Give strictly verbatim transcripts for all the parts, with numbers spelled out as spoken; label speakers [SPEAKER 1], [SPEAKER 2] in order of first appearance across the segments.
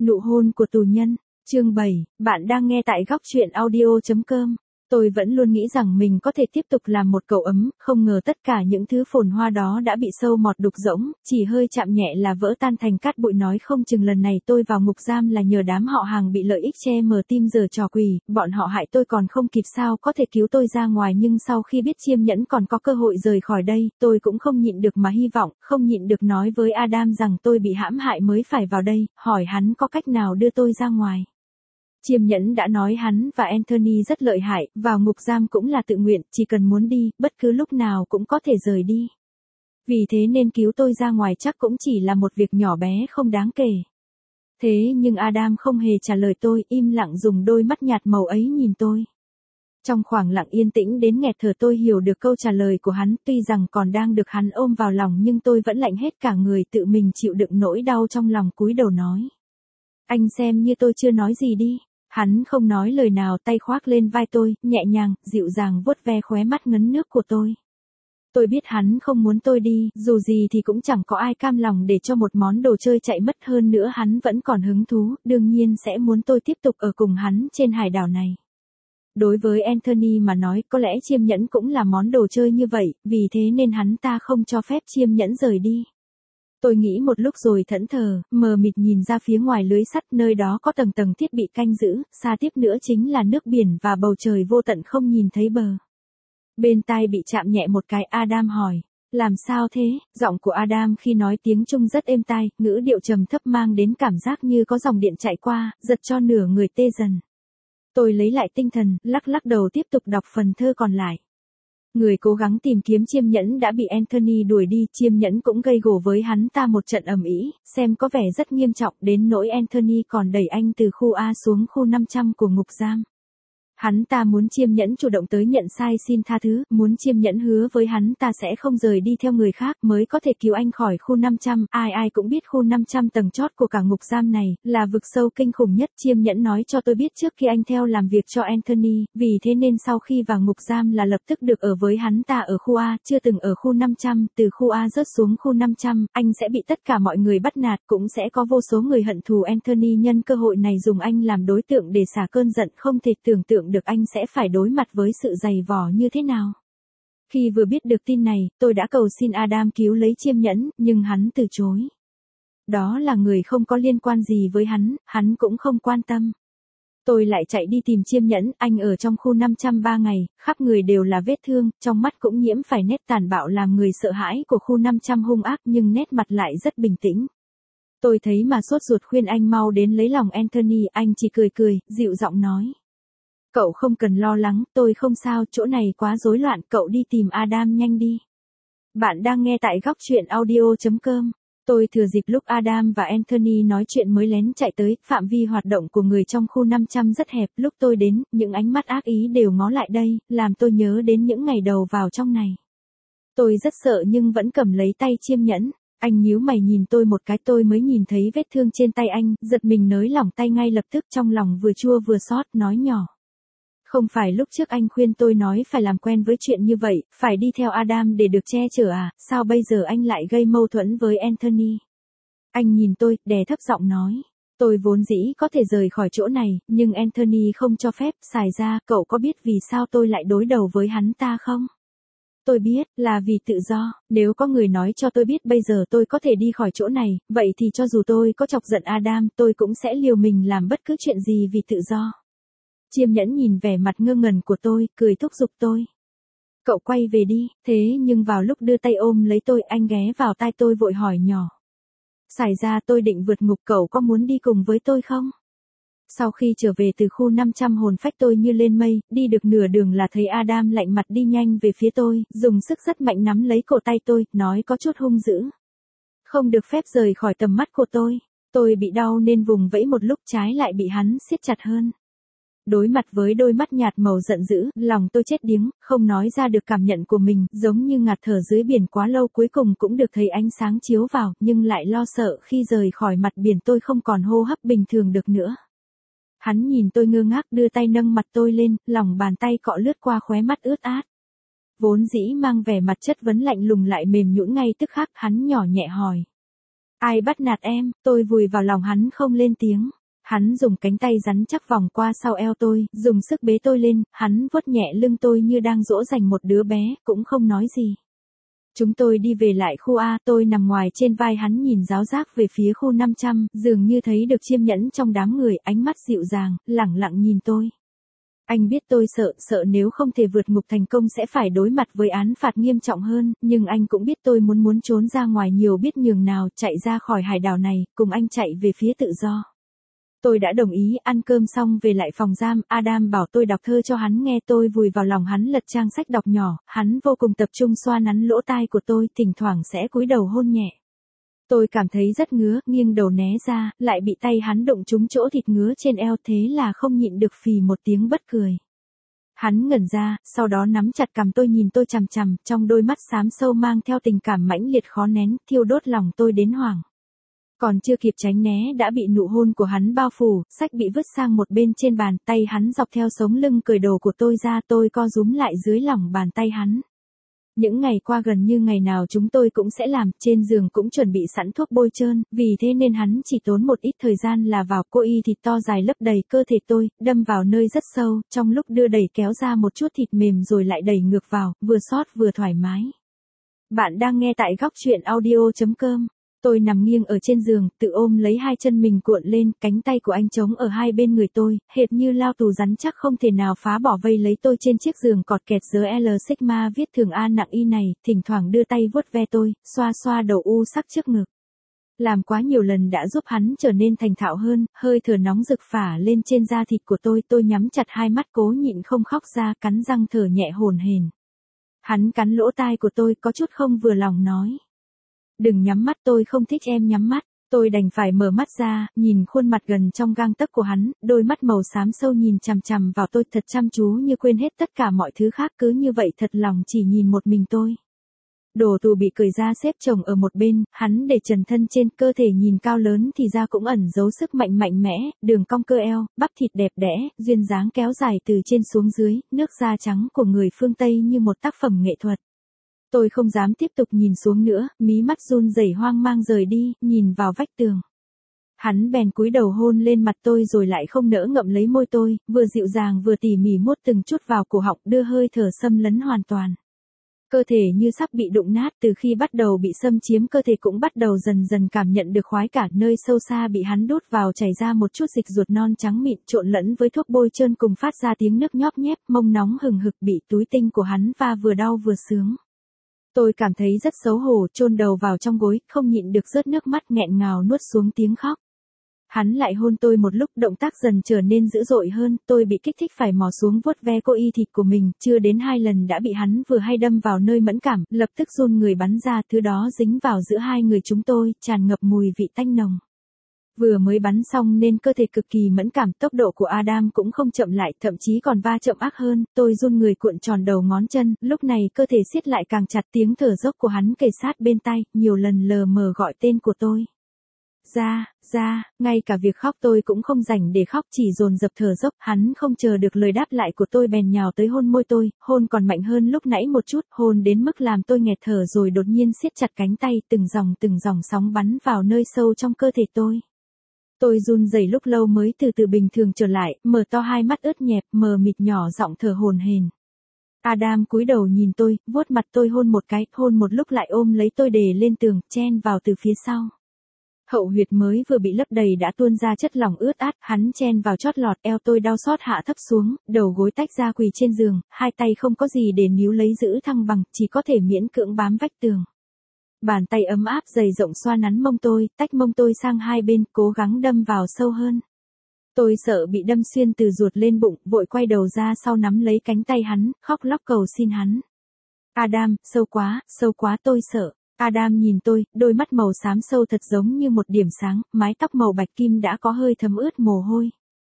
[SPEAKER 1] Nụ hôn của tù nhân, chương bảy, bạn đang nghe tại góc truyện audio chấm com. Tôi vẫn luôn nghĩ rằng mình có thể tiếp tục làm một cậu ấm, không ngờ tất cả những thứ phồn hoa đó đã bị sâu mọt đục rỗng, chỉ hơi chạm nhẹ là vỡ tan thành cát bụi. Nói không chừng lần này tôi vào ngục giam là nhờ đám họ hàng bị lợi ích che mờ tim giờ trò quỷ, bọn họ hại tôi còn không kịp sao có thể cứu tôi ra ngoài. Nhưng sau khi biết Chiêm Nhẫn còn có cơ hội rời khỏi đây, tôi cũng không nhịn được mà hy vọng, không nhịn được nói với Adam rằng tôi bị hãm hại mới phải vào đây, hỏi hắn có cách nào đưa tôi ra ngoài. Chiêm Nhẫn đã nói hắn và Anthony rất lợi hại, vào ngục giam cũng là tự nguyện, chỉ cần muốn đi, bất cứ lúc nào cũng có thể rời đi. Vì thế nên cứu tôi ra ngoài chắc cũng chỉ là một việc nhỏ bé không đáng kể. Thế nhưng Adam không hề trả lời tôi, im lặng dùng đôi mắt nhạt màu ấy nhìn tôi. Trong khoảng lặng yên tĩnh đến nghẹt thở tôi hiểu được câu trả lời của hắn, tuy rằng còn đang được hắn ôm vào lòng nhưng tôi vẫn lạnh hết cả người, tự mình chịu đựng nỗi đau trong lòng, cúi đầu nói. Anh xem như tôi chưa nói gì đi. Hắn không nói lời nào, tay khoác lên vai tôi, nhẹ nhàng, dịu dàng vuốt ve khóe mắt ngấn nước của tôi. Tôi biết hắn không muốn tôi đi, dù gì thì cũng chẳng có ai cam lòng để cho một món đồ chơi chạy mất, hơn nữa hắn vẫn còn hứng thú, đương nhiên sẽ muốn tôi tiếp tục ở cùng hắn trên hải đảo này. Đối với Anthony mà nói, có lẽ Chiêm Nhẫn cũng là món đồ chơi như vậy, vì thế nên hắn ta không cho phép Chiêm Nhẫn rời đi. Tôi nghĩ một lúc rồi thẫn thờ, mờ mịt nhìn ra phía ngoài lưới sắt, nơi đó có tầng tầng thiết bị canh giữ, xa tiếp nữa chính là nước biển và bầu trời vô tận không nhìn thấy bờ. Bên tai bị chạm nhẹ một cái, Adam hỏi, làm sao thế? Giọng của Adam khi nói tiếng Trung rất êm tai, ngữ điệu trầm thấp mang đến cảm giác như có dòng điện chạy qua, giật cho nửa người tê dần. Tôi lấy lại tinh thần, lắc lắc đầu tiếp tục đọc phần thơ còn lại. Người cố gắng tìm kiếm Chiêm Nhẫn đã bị Anthony đuổi đi, Chiêm Nhẫn cũng gây gổ với hắn ta một trận ầm ĩ, xem có vẻ rất nghiêm trọng, đến nỗi Anthony còn đẩy anh từ khu A xuống khu năm trăm của ngục giam. Hắn ta muốn Chiêm Nhẫn chủ động tới nhận sai xin tha thứ, muốn Chiêm Nhẫn hứa với hắn ta sẽ không rời đi theo người khác mới có thể cứu anh khỏi khu năm trăm. Ai ai cũng biết khu năm trăm tầng chót của cả ngục giam này là vực sâu kinh khủng nhất. Chiêm Nhẫn nói cho tôi biết trước khi anh theo làm việc cho Anthony, vì thế nên sau khi vào ngục giam là lập tức được ở với hắn ta ở khu A, chưa từng ở khu năm trăm, từ khu A rớt xuống khu năm trăm, anh sẽ bị tất cả mọi người bắt nạt, cũng sẽ có vô số người hận thù Anthony nhân cơ hội này dùng anh làm đối tượng để xả cơn giận, không thể tưởng tượng được anh sẽ phải đối mặt với sự dày vò như thế nào. Khi vừa biết được tin này, tôi đã cầu xin Adam cứu lấy Chiêm Nhẫn, nhưng hắn từ chối. Đó là người không có liên quan gì với hắn, hắn cũng không quan tâm. Tôi lại chạy đi tìm Chiêm Nhẫn, anh ở trong khu năm trăm ba ngày, khắp người đều là vết thương, trong mắt cũng nhiễm phải nét tàn bạo làm người sợ hãi của khu năm trăm hung ác, nhưng nét mặt lại rất bình tĩnh. Tôi thấy mà sốt ruột khuyên anh mau đến lấy lòng Anthony, anh chỉ cười cười, dịu giọng nói. Cậu không cần lo lắng, tôi không sao, chỗ này quá rối loạn, cậu đi tìm Adam nhanh đi. Bạn đang nghe tại góc truyện audio chấm com. Tôi thừa dịp lúc Adam và Anthony nói chuyện mới lén chạy tới, phạm vi hoạt động của người trong khu năm trăm rất hẹp, lúc tôi đến, những ánh mắt ác ý đều ngó lại đây, làm tôi nhớ đến những ngày đầu vào trong này. Tôi rất sợ nhưng vẫn cầm lấy tay Chiêm Nhẫn. Anh nhíu mày nhìn tôi một cái, tôi mới nhìn thấy vết thương trên tay anh, giật mình nới lỏng tay ngay lập tức, trong lòng vừa chua vừa xót, nói nhỏ. Không phải lúc trước anh khuyên tôi nói phải làm quen với chuyện như vậy, phải đi theo Adam để được che chở à, sao bây giờ anh lại gây mâu thuẫn với Anthony? Anh nhìn tôi, đè thấp giọng nói. Tôi vốn dĩ có thể rời khỏi chỗ này, nhưng Anthony không cho phép, xài ra, cậu có biết vì sao tôi lại đối đầu với hắn ta không? Tôi biết, là vì tự do, nếu có người nói cho tôi biết bây giờ tôi có thể đi khỏi chỗ này, vậy thì cho dù tôi có chọc giận Adam, tôi cũng sẽ liều mình làm bất cứ chuyện gì vì tự do. Chiêm Nhẫn nhìn vẻ mặt ngơ ngẩn của tôi, cười thúc giục tôi. Cậu quay về đi, thế nhưng vào lúc đưa tay ôm lấy tôi, anh ghé vào tai tôi vội hỏi nhỏ. Xảy ra tôi định vượt ngục, cậu có muốn đi cùng với tôi không? Sau khi trở về từ khu năm trăm hồn phách tôi như lên mây, đi được nửa đường là thấy Adam lạnh mặt đi nhanh về phía tôi, dùng sức rất mạnh nắm lấy cổ tay tôi, nói có chút hung dữ. Không được phép rời khỏi tầm mắt của tôi, tôi bị đau nên vùng vẫy một lúc, trái lại bị hắn siết chặt hơn. Đối mặt với đôi mắt nhạt màu giận dữ, lòng tôi chết điếng, không nói ra được cảm nhận của mình, giống như ngạt thở dưới biển quá lâu cuối cùng cũng được thấy ánh sáng chiếu vào, nhưng lại lo sợ khi rời khỏi mặt biển tôi không còn hô hấp bình thường được nữa. Hắn nhìn tôi ngơ ngác đưa tay nâng mặt tôi lên, lòng bàn tay cọ lướt qua khóe mắt ướt át. Vốn dĩ mang vẻ mặt chất vấn lạnh lùng lại mềm nhũn ngay tức khắc, hắn nhỏ nhẹ hỏi. Ai bắt nạt em, tôi vùi vào lòng hắn không lên tiếng. Hắn dùng cánh tay rắn chắc vòng qua sau eo tôi, dùng sức bế tôi lên, hắn vuốt nhẹ lưng tôi như đang dỗ dành một đứa bé, cũng không nói gì. Chúng tôi đi về lại khu A, tôi nằm ngoài trên vai hắn nhìn ráo rác về phía khu năm trăm, dường như thấy được chiêm nhẫn trong đám người, ánh mắt dịu dàng, lẳng lặng nhìn tôi. Anh biết tôi sợ, sợ nếu không thể vượt ngục thành công sẽ phải đối mặt với án phạt nghiêm trọng hơn, nhưng anh cũng biết tôi muốn muốn trốn ra ngoài nhiều biết nhường nào, chạy ra khỏi hải đảo này, cùng anh chạy về phía tự do. Tôi đã đồng ý, ăn cơm xong về lại phòng giam, Adam bảo tôi đọc thơ cho hắn nghe, tôi vùi vào lòng hắn lật trang sách đọc nhỏ, hắn vô cùng tập trung xoa nắn lỗ tai của tôi, thỉnh thoảng sẽ cúi đầu hôn nhẹ. Tôi cảm thấy rất ngứa, nghiêng đầu né ra, lại bị tay hắn đụng trúng chỗ thịt ngứa trên eo, thế là không nhịn được phì một tiếng bất cười. Hắn ngẩn ra, sau đó nắm chặt cằm tôi nhìn tôi chằm chằm, trong đôi mắt xám sâu mang theo tình cảm mãnh liệt khó nén, thiêu đốt lòng tôi đến hoảng. Còn chưa kịp tránh né đã bị nụ hôn của hắn bao phủ, sách bị vứt sang một bên trên bàn, tay hắn dọc theo sống lưng cởi đồ của tôi ra, tôi co rúm lại dưới lòng bàn tay hắn. Những ngày qua gần như ngày nào chúng tôi cũng sẽ làm, trên giường cũng chuẩn bị sẵn thuốc bôi trơn, vì thế nên hắn chỉ tốn một ít thời gian là vào, cô y thịt to dài lấp đầy cơ thể tôi, đâm vào nơi rất sâu, trong lúc đưa đẩy kéo ra một chút thịt mềm rồi lại đẩy ngược vào, vừa xót vừa thoải mái. Bạn đang nghe tại góc truyện audio chấm com. Tôi nằm nghiêng ở trên giường, tự ôm lấy hai chân mình cuộn lên, cánh tay của anh trống ở hai bên người tôi, hệt như lao tù rắn chắc không thể nào phá bỏ vây lấy tôi trên chiếc giường cọt kẹt giờ L Sigma viết thường A nặng Y này, thỉnh thoảng đưa tay vuốt ve tôi, xoa xoa đầu u sắc trước ngực. Làm quá nhiều lần đã giúp hắn trở nên thành thạo hơn, hơi thở nóng rực phả lên trên da thịt của tôi, tôi nhắm chặt hai mắt cố nhịn không khóc ra, cắn răng thở nhẹ hổn hển. Hắn cắn lỗ tai của tôi, có chút không vừa lòng nói. Đừng nhắm mắt, tôi không thích em nhắm mắt. Tôi đành phải mở mắt ra, nhìn khuôn mặt gần trong gang tấc của hắn, đôi mắt màu xám sâu nhìn chằm chằm vào tôi thật chăm chú như quên hết tất cả mọi thứ khác, cứ như vậy thật lòng chỉ nhìn một mình tôi. Đồ tù bị cởi ra xếp chồng ở một bên, hắn để trần thân trên, cơ thể nhìn cao lớn thì ra cũng ẩn giấu sức mạnh mạnh mẽ, đường cong cơ eo, bắp thịt đẹp đẽ, duyên dáng kéo dài từ trên xuống dưới, nước da trắng của người phương Tây như một tác phẩm nghệ thuật. Tôi không dám tiếp tục nhìn xuống nữa, mí mắt run rẩy hoang mang rời đi, nhìn vào vách tường. Hắn bèn cúi đầu hôn lên mặt tôi rồi lại không nỡ ngậm lấy môi tôi, vừa dịu dàng vừa tỉ mỉ mốt từng chút vào cổ họng, đưa hơi thở xâm lấn hoàn toàn. Cơ thể như sắp bị đụng nát, từ khi bắt đầu bị xâm chiếm cơ thể cũng bắt đầu dần dần cảm nhận được khoái cả, nơi sâu xa bị hắn đút vào chảy ra một chút dịch ruột non trắng mịn trộn lẫn với thuốc bôi trơn cùng phát ra tiếng nước nhóp nhép, mông nóng hừng hực bị túi tinh của hắn va vừa đau vừa sướng. Tôi cảm thấy rất xấu hổ, chôn đầu vào trong gối, không nhịn được rớt nước mắt nghẹn ngào nuốt xuống tiếng khóc. Hắn lại hôn tôi một lúc, động tác dần trở nên dữ dội hơn, tôi bị kích thích phải mò xuống vuốt ve cô y thịt của mình, chưa đến hai lần đã bị hắn vừa hay đâm vào nơi mẫn cảm, lập tức run người bắn ra, thứ đó dính vào giữa hai người chúng tôi, tràn ngập mùi vị tanh nồng. Vừa mới bắn xong nên cơ thể cực kỳ mẫn cảm, tốc độ của Adam cũng không chậm lại, thậm chí còn va chậm ác hơn, tôi run người cuộn tròn đầu ngón chân, lúc này cơ thể siết lại càng chặt, tiếng thở dốc của hắn kề sát bên tai, nhiều lần lờ mờ gọi tên của tôi. Ra, ra, ngay cả việc khóc tôi cũng không rảnh để khóc, chỉ dồn dập thở dốc, hắn không chờ được lời đáp lại của tôi bèn nhào tới hôn môi tôi, hôn còn mạnh hơn lúc nãy một chút, hôn đến mức làm tôi nghẹt thở rồi đột nhiên siết chặt cánh tay, từng dòng từng dòng sóng bắn vào nơi sâu trong cơ thể tôi. Tôi run rẩy lúc lâu mới từ từ bình thường trở lại, mở to hai mắt ướt nhẹp, mờ mịt nhỏ giọng thở hổn hển. Adam cúi đầu nhìn tôi, vuốt mặt tôi hôn một cái, hôn một lúc lại ôm lấy tôi để lên tường, chen vào từ phía sau. Hậu huyệt mới vừa bị lấp đầy đã tuôn ra chất lỏng ướt át, hắn chen vào chót lọt, eo tôi đau xót hạ thấp xuống, đầu gối tách ra quỳ trên giường, hai tay không có gì để níu lấy giữ thăng bằng, chỉ có thể miễn cưỡng bám vách tường. Bàn tay ấm áp dày rộng xoa nắn mông tôi, tách mông tôi sang hai bên, cố gắng đâm vào sâu hơn. Tôi sợ bị đâm xuyên từ ruột lên bụng, vội quay đầu ra sau nắm lấy cánh tay hắn, khóc lóc cầu xin hắn. Adam, sâu quá, sâu quá tôi sợ. Adam nhìn tôi, đôi mắt màu xám sâu thật giống như một điểm sáng, mái tóc màu bạch kim đã có hơi thấm ướt mồ hôi.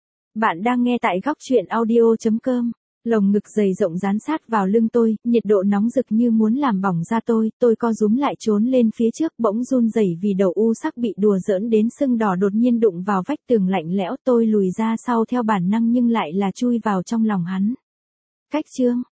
[SPEAKER 1] Bạn đang nghe tại góc truyện audio chấm com. Lồng ngực dày rộng dán sát vào lưng tôi, nhiệt độ nóng rực như muốn làm bỏng da tôi, tôi co rúm lại trốn lên phía trước, bỗng run rẩy vì đầu u sắc bị đùa giỡn đến sưng đỏ đột nhiên đụng vào vách tường lạnh lẽo, tôi lùi ra sau theo bản năng nhưng lại là chui vào trong lòng hắn. Cách chương